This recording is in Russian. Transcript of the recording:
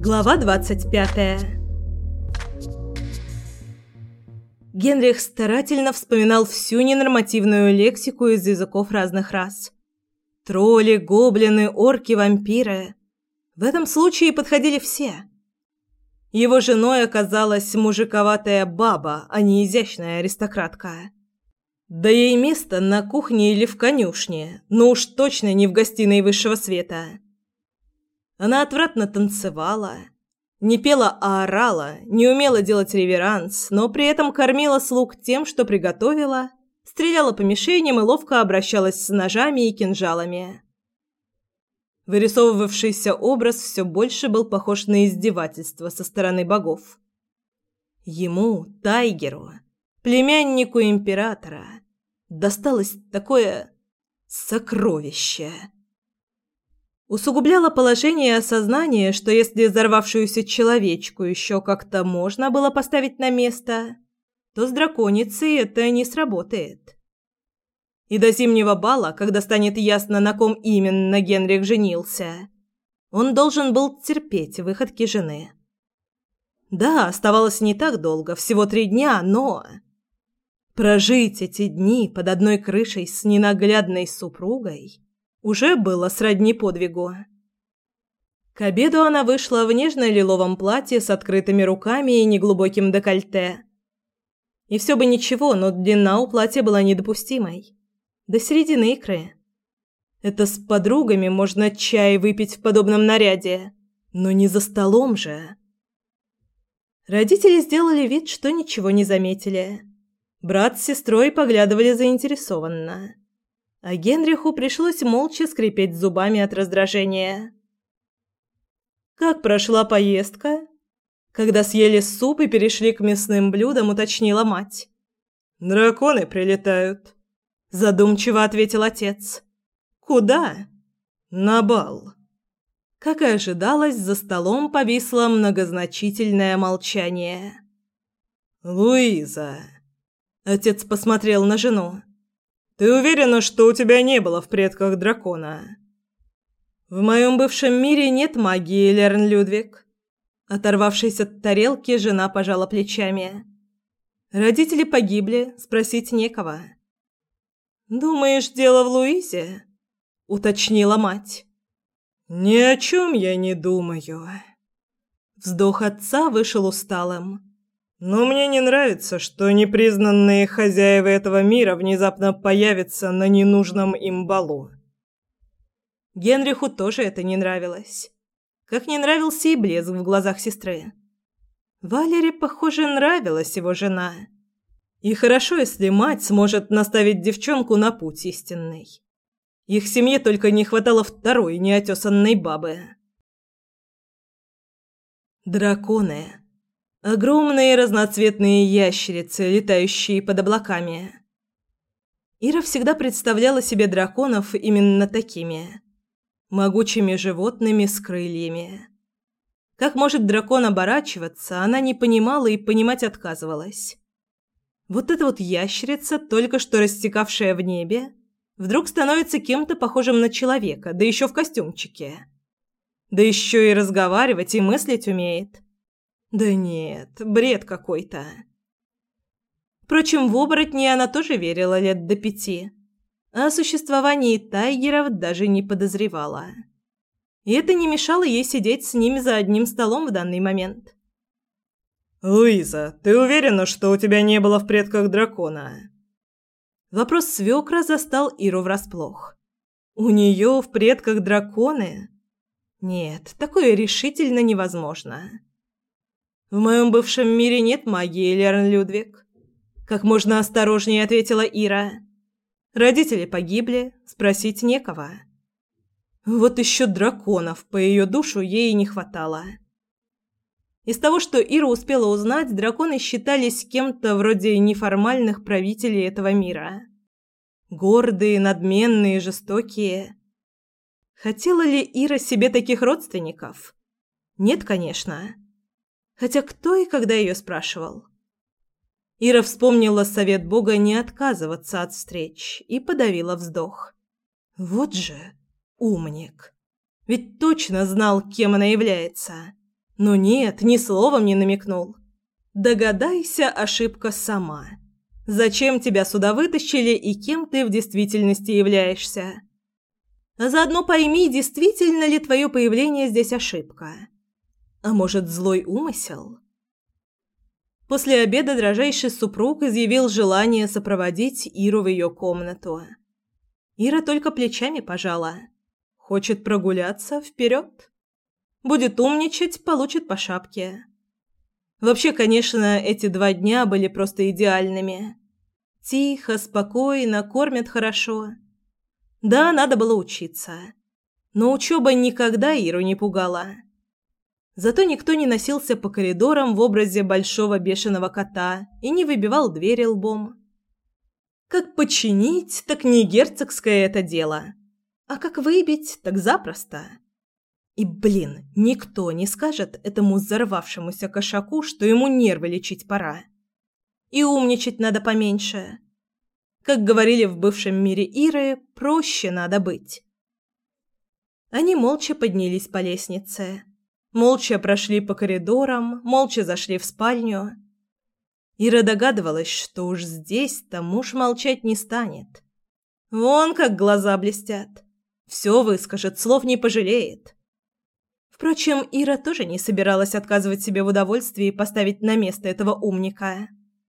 Глава 25. Генрих старательно вспоминал всю ненормативную лексику из языков разных рас. Тролли, гоблины, орки, вампиры. В этом случае подходили все. Его женой оказалась мужиковатая баба, а не изящная аристократка. Да ей место на кухне или в конюшне, но уж точно не в гостиной высшего света. Она отвратно танцевала, не пела, а орала, не умела делать реверанс, но при этом кормила слуг тем, что приготовила, стреляла по мишеням и ловко обращалась с ножами и кинжалами. Вырисовывавшийся образ все больше был похож на издевательство со стороны богов. Ему, Тайгеру, племяннику императора, досталось такое сокровище. Усугубляло положение осознание, что если взорвавшуюся человечку еще как-то можно было поставить на место, то с драконицей это не сработает. И до зимнего бала, когда станет ясно, на ком именно Генрих женился, он должен был терпеть выходки жены. Да, оставалось не так долго, всего 3 дня, но... Прожить эти дни под одной крышей с ненаглядной супругой уже было сродни подвигу. К обеду она вышла в нежно-лиловом платье с открытыми руками и неглубоким декольте. И все бы ничего, но длина у платья была недопустимой. До середины икры. Это с подругами можно чай выпить в подобном наряде, но не за столом же. Родители сделали вид, что ничего не заметили. Брат с сестрой поглядывали заинтересованно. А Генриху пришлось молча скрипеть зубами от раздражения. «Как прошла поездка?» Когда съели суп и перешли к мясным блюдам, уточнила мать. «Драконы прилетают», – задумчиво ответил отец. «Куда?» «На бал». Как и ожидалось, за столом повисло многозначительное молчание. «Луиза», – отец посмотрел на жену. «Ты уверена, что у тебя не было в предках дракона?» «В моем бывшем мире нет магии, Лерн Людвиг». Оторвавшись от тарелки, жена пожала плечами. «Родители погибли, спросить некого». «Думаешь, дело в Луизе?» – уточнила мать. «Ни о чем я не думаю». Вздох отца вышел усталым. «Но мне не нравится, что непризнанные хозяева этого мира внезапно появятся на ненужном им балу». Генриху тоже это не нравилось. Как не нравился и блеск в глазах сестры. Валере, похоже, нравилась его жена. И хорошо, если мать сможет наставить девчонку на путь истинный. Их семье только не хватало второй неотесанной бабы. Драконы. Огромные разноцветные ящерицы, летающие под облаками. Ира всегда представляла себе драконов именно такими. Могучими животными с крыльями. Как может дракон оборачиваться, она не понимала и понимать отказывалась. Вот эта вот ящерица, только что рассекавшая в небе, вдруг становится кем-то похожим на человека, да еще в костюмчике. Да еще и разговаривать, и мыслить умеет. Да нет, бред какой-то. Впрочем, в оборотни она тоже верила лет до 5, а о существовании тайгеров даже не подозревала. И это не мешало ей сидеть с ними за одним столом в данный момент. «Луиза, ты уверена, что у тебя не было в предках дракона?» Вопрос свекра застал Иру врасплох. «У нее в предках драконы?» Нет, такое решительно невозможно. «В моем бывшем мире нет магии, Лерн Людвиг», – как можно осторожнее ответила Ира. «Родители погибли, спросить некого». Вот еще драконов по ее душу ей не хватало. Из того, что Ира успела узнать, драконы считались кем-то вроде неформальных правителей этого мира. Гордые, надменные, жестокие. Хотела ли Ира себе таких родственников? Нет, конечно. Хотя кто и когда ее спрашивал? Ира вспомнила совет Бога не отказываться от встреч и подавила вздох. Вот же умник. Ведь точно знал, кем она является. Но нет, ни словом не намекнул. Догадайся, ошибка сама. Зачем тебя сюда вытащили и кем ты в действительности являешься? А заодно пойми, действительно ли твое появление здесь ошибка. А может, злой умысел? После обеда дрожайший супруг изъявил желание сопроводить Иру в ее комнату. Ира только плечами пожала. Хочет прогуляться — вперед. Будет умничать — получит по шапке. Вообще, конечно, эти 2 дня были просто идеальными. Тихо, спокойно, кормят хорошо. Да, надо было учиться. Но учеба никогда Иру не пугала. Зато никто не носился по коридорам в образе большого бешеного кота и не выбивал двери лбом. Как починить, так не герцогское это дело. А как выбить, так запросто. И, блин, никто не скажет этому взорвавшемуся кошаку, что ему нервы лечить пора. И умничать надо поменьше. Как говорили в бывшем мире Иры, проще надо быть. Они молча поднялись по лестнице. Молча прошли по коридорам, молча зашли в спальню. Ира догадывалась, что уж здесь-то муж молчать не станет. Вон как глаза блестят. Все выскажет, слов не пожалеет. Впрочем, Ира тоже не собиралась отказывать себе в удовольствии поставить на место этого умника.